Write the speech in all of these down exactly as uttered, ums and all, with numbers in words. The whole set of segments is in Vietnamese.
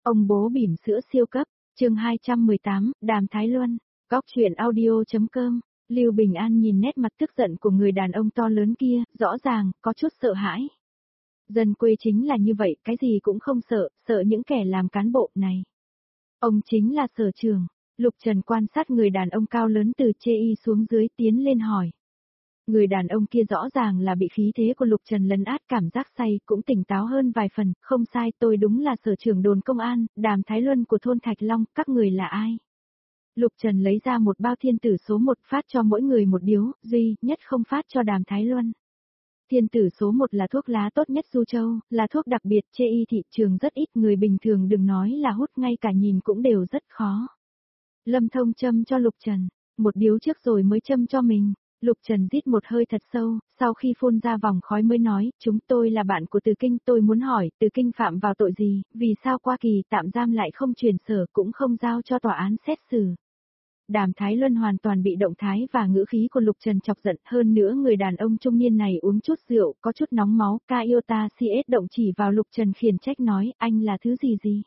Ông bố bỉm sữa siêu cấp, chương hai trăm mười tám, Đàm Thái Luân, góc truyện audio.com. Lưu Bình An nhìn nét mặt tức giận của người đàn ông to lớn kia, rõ ràng, có chút sợ hãi. Dân quê chính là như vậy, cái gì cũng không sợ, sợ những kẻ làm cán bộ này. Ông chính là Sở Trưởng. Lục Trần quan sát người đàn ông cao lớn từ chê y xuống dưới tiến lên hỏi. Người đàn ông kia rõ ràng là bị khí thế của Lục Trần lấn át, cảm giác say, cũng tỉnh táo hơn vài phần, không sai, tôi đúng là Sở Trưởng đồn công an, Đàm Thái Luân của thôn Thạch Long, các người là ai? Lục Trần lấy ra một bao thiên tử số một phát cho mỗi người một điếu, duy nhất không phát cho Đàm Thái Luân. Thiên tử số một là thuốc lá tốt nhất Du Châu, là thuốc đặc biệt, chê y thị trường rất ít, người bình thường đừng nói là hút, ngay cả nhìn cũng đều rất khó. Lâm Thông châm cho Lục Trần, một điếu trước rồi mới châm cho mình. Lục Trần rít một hơi thật sâu, sau khi phun ra vòng khói mới nói, chúng tôi là bạn của Từ Kinh, tôi muốn hỏi, Từ Kinh phạm vào tội gì, vì sao qua kỳ tạm giam lại không truyền sở cũng không giao cho tòa án xét xử. Đàm Thái Luân hoàn toàn bị động thái và ngữ khí của Lục Trần chọc giận, hơn nữa người đàn ông trung niên này uống chút rượu, có chút nóng máu, Kaiota xê ét động chỉ vào Lục Trần khiển trách nói, anh là thứ gì gì?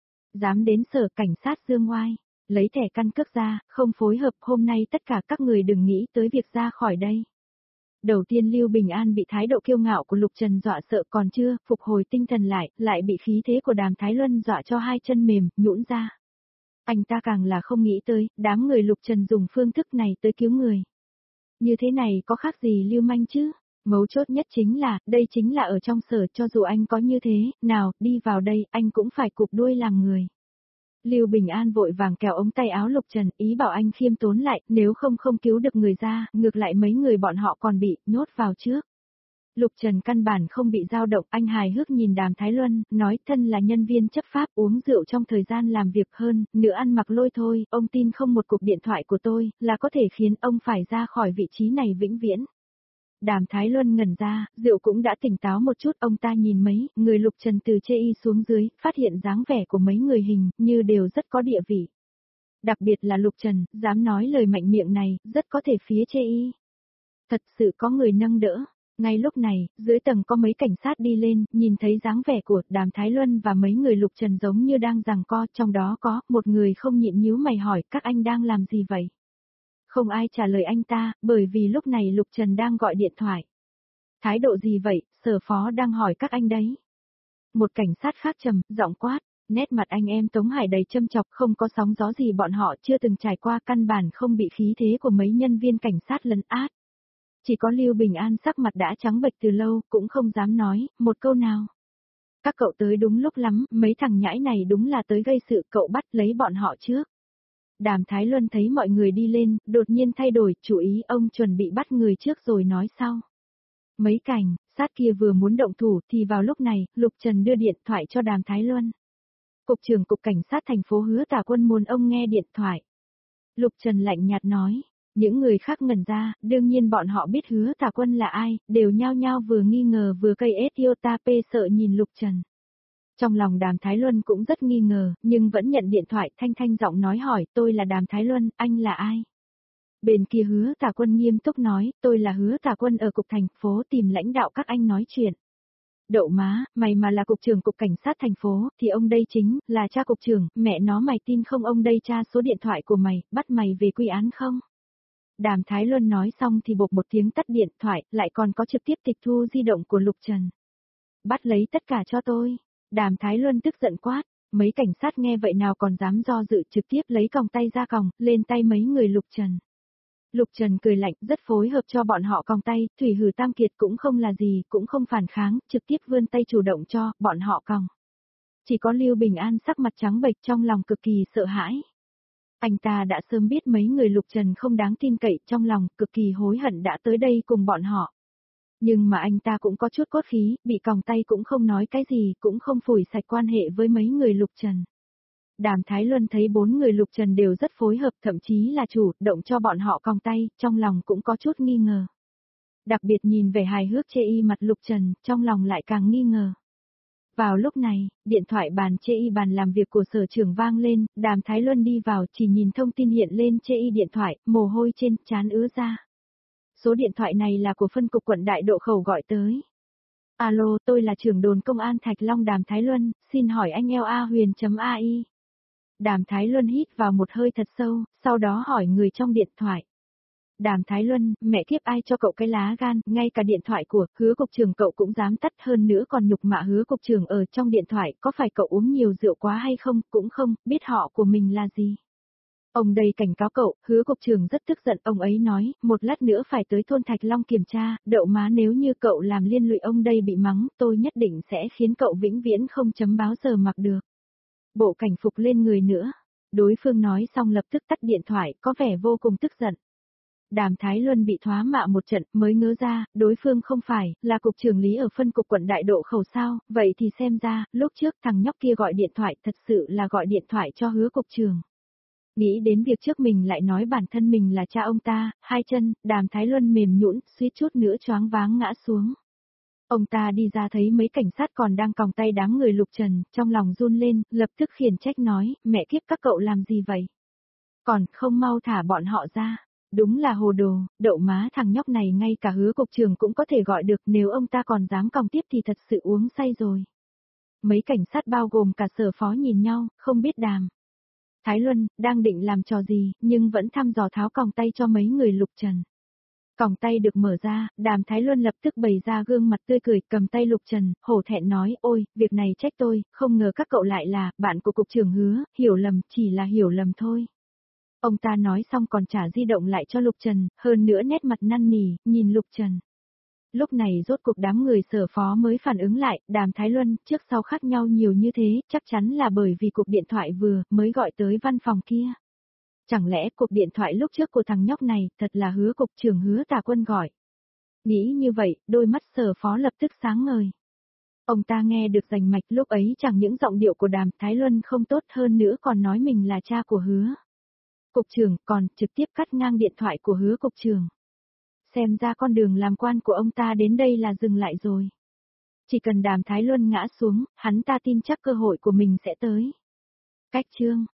Dám đến sở cảnh sát Dương Oai. Lấy thẻ căn cước ra, không phối hợp, hôm nay tất cả các người đừng nghĩ tới việc ra khỏi đây. Đầu tiên Lưu Bình An bị thái độ kiêu ngạo của Lục Trần dọa sợ, còn chưa phục hồi tinh thần lại, lại bị khí thế của Đàm Thái Luân dọa cho hai chân mềm, nhũn ra. Anh ta càng là không nghĩ tới, đám người Lục Trần dùng phương thức này tới cứu người. Như thế này có khác gì lưu manh chứ? Mấu chốt nhất chính là, đây chính là ở trong sở, cho dù anh có như thế, nào, đi vào đây, anh cũng phải cụp đuôi làm người. Lưu Bình An vội vàng kéo ống tay áo Lục Trần, ý bảo anh khiêm tốn lại, nếu không không cứu được người ra, ngược lại mấy người bọn họ còn bị nhốt vào trước. Lục Trần căn bản không bị dao động, anh hài hước nhìn Đàm Thái Luân, nói thân là nhân viên chấp pháp uống rượu trong thời gian làm việc hơn, nữa ăn mặc lôi thôi, ông tin không một cuộc điện thoại của tôi, là có thể khiến ông phải ra khỏi vị trí này vĩnh viễn. Đàm Thái Luân ngẩn ra, rượu cũng đã tỉnh táo một chút, ông ta nhìn mấy người Lục Trần từ chê y xuống dưới, phát hiện dáng vẻ của mấy người hình như đều rất có địa vị. Đặc biệt là Lục Trần, dám nói lời mạnh miệng này, rất có thể phía chê y. Thật sự có người nâng đỡ. Ngay lúc này, dưới tầng có mấy cảnh sát đi lên, nhìn thấy dáng vẻ của Đàm Thái Luân và mấy người Lục Trần giống như đang giằng co, trong đó có một người không nhịn nhíu mày hỏi, các anh đang làm gì vậy? Không ai trả lời anh ta, bởi vì lúc này Lục Trần đang gọi điện thoại. Thái độ gì vậy, sở phó đang hỏi các anh đấy. Một cảnh sát khác trầm, giọng quát, nét mặt anh em Tống Hải đầy châm chọc, không có sóng gió gì bọn họ chưa từng trải qua, căn bản không bị khí thế của mấy nhân viên cảnh sát lấn át. Chỉ có Lưu Bình An sắc mặt đã trắng bệch từ lâu, cũng không dám nói, một câu nào. Các cậu tới đúng lúc lắm, mấy thằng nhãi này đúng là tới gây sự, cậu bắt lấy bọn họ trước. Đàm Thái Luân thấy mọi người đi lên, đột nhiên thay đổi, chủ ý ông chuẩn bị bắt người trước rồi nói sau. Mấy cảnh sát kia vừa muốn động thủ thì vào lúc này, Lục Trần đưa điện thoại cho Đàm Thái Luân. Cục trưởng Cục Cảnh sát thành phố Hứa Tả Quân muốn ông nghe điện thoại. Lục Trần lạnh nhạt nói, những người khác ngẩn ra, đương nhiên bọn họ biết Hứa Tả Quân là ai, đều nhao nhao vừa nghi ngờ vừa cây Etiota P sợ nhìn Lục Trần. Trong lòng Đàm Thái Luân cũng rất nghi ngờ, nhưng vẫn nhận điện thoại, thanh thanh giọng nói hỏi, tôi là Đàm Thái Luân, anh là ai? Bên kia Hứa Tả Quân nghiêm túc nói, tôi là Hứa Tả Quân ở cục thành phố tìm lãnh đạo các anh nói chuyện. Đậu má, mày mà là cục trưởng Cục Cảnh sát thành phố, thì ông đây chính là cha cục trưởng, mẹ nó mày tin không, ông đây tra số điện thoại của mày, bắt mày về quy án không? Đàm Thái Luân nói xong thì bột một tiếng tắt điện thoại, lại còn có trực tiếp tịch thu di động của Lục Trần. Bắt lấy tất cả cho tôi. Đàm Thái Luân tức giận quát, mấy cảnh sát nghe vậy nào còn dám do dự, trực tiếp lấy còng tay ra còng, lên tay mấy người Lục Trần. Lục Trần cười lạnh, rất phối hợp cho bọn họ còng tay, Thủy Hử Tam Kiệt cũng không là gì, cũng không phản kháng, trực tiếp vươn tay chủ động cho bọn họ còng. Chỉ có Lưu Bình An sắc mặt trắng bệch, trong lòng cực kỳ sợ hãi. Anh ta đã sớm biết mấy người Lục Trần không đáng tin cậy, trong lòng cực kỳ hối hận đã tới đây cùng bọn họ. Nhưng mà anh ta cũng có chút cốt khí, bị còng tay cũng không nói cái gì, cũng không phủi sạch quan hệ với mấy người Lục Trần. Đàm Thái Luân thấy bốn người Lục Trần đều rất phối hợp, thậm chí là chủ động cho bọn họ còng tay, trong lòng cũng có chút nghi ngờ. Đặc biệt nhìn về hài hước chê y mặt Lục Trần, trong lòng lại càng nghi ngờ. Vào lúc này, điện thoại bàn chê y bàn làm việc của sở trưởng vang lên, Đàm Thái Luân đi vào chỉ nhìn thông tin hiện lên chê y điện thoại, mồ hôi trên trán ứa ra. Số điện thoại này là của phân cục quận Đại Độ Khẩu gọi tới. Alo, tôi là trưởng đồn công an Thạch Long Đàm Thái Luân, xin hỏi anh eo a huyền.ai. Đàm Thái Luân hít vào một hơi thật sâu, sau đó hỏi người trong điện thoại. Đàm Thái Luân, mẹ kiếp ai cho cậu cái lá gan, ngay cả điện thoại của Hứa cục trưởng cậu cũng dám tắt, hơn nữa còn nhục mạ Hứa cục trưởng ở trong điện thoại, có phải cậu uống nhiều rượu quá hay không, cũng không, biết họ của mình là gì. Ông đây cảnh cáo cậu, Hứa cục trưởng rất tức giận, ông ấy nói, một lát nữa phải tới thôn Thạch Long kiểm tra, đậu má nếu như cậu làm liên lụy ông đây bị mắng, tôi nhất định sẽ khiến cậu vĩnh viễn không chấm báo giờ mặc được. Bộ cảnh phục lên người nữa. Đối phương nói xong lập tức tắt điện thoại, có vẻ vô cùng tức giận. Đàm Thái Luân bị thoá mạ một trận mới ngớ ra, đối phương không phải, là cục trưởng lý ở phân cục quận Đại Độ Khẩu sao, vậy thì xem ra, lúc trước thằng nhóc kia gọi điện thoại thật sự là gọi điện thoại cho Hứa cục trưởng. Nghĩ đến việc trước mình lại nói bản thân mình là cha ông ta, hai chân, Đàm Thái Luân mềm nhũn, suýt chút nữa choáng váng ngã xuống. Ông ta đi ra thấy mấy cảnh sát còn đang còng tay đám người Lục Trần, trong lòng run lên, lập tức khiển trách nói, mẹ kiếp các cậu làm gì vậy? Còn không mau thả bọn họ ra. Đúng là hồ đồ, đậu má thằng nhóc này ngay cả Hứa cục trưởng cũng có thể gọi được, nếu ông ta còn dám còng tiếp thì thật sự uống say rồi. Mấy cảnh sát bao gồm cả Sở Phó nhìn nhau, không biết Đàm Thái Luân đang định làm trò gì, nhưng vẫn thăm dò tháo còng tay cho mấy người Lục Trần. Còng tay được mở ra, Đàm Thái Luân lập tức bày ra gương mặt tươi cười, cầm tay Lục Trần, hổ thẹn nói, ôi, việc này trách tôi, không ngờ các cậu lại là bạn của cục trưởng Hứa, hiểu lầm, chỉ là hiểu lầm thôi. Ông ta nói xong còn trả di động lại cho Lục Trần, hơn nữa nét mặt năn nỉ, nhìn Lục Trần. Lúc này rốt cuộc đám người Sở Phó mới phản ứng lại, Đàm Thái Luân, trước sau khác nhau nhiều như thế, chắc chắn là bởi vì cuộc điện thoại vừa, mới gọi tới văn phòng kia. Chẳng lẽ cuộc điện thoại lúc trước của thằng nhóc này, thật là Hứa cục trưởng Hứa Tà Quân gọi. Nghĩ như vậy, đôi mắt Sở Phó lập tức sáng ngời. Ông ta nghe được rành mạch, lúc ấy chẳng những giọng điệu của Đàm Thái Luân không tốt hơn nữa còn nói mình là cha của Hứa cục trưởng, còn trực tiếp cắt ngang điện thoại của Hứa cục trưởng. Xem ra con đường làm quan của ông ta đến đây là dừng lại rồi. Chỉ cần Đàm Thái Luân ngã xuống, hắn ta tin chắc cơ hội của mình sẽ tới. Cách chương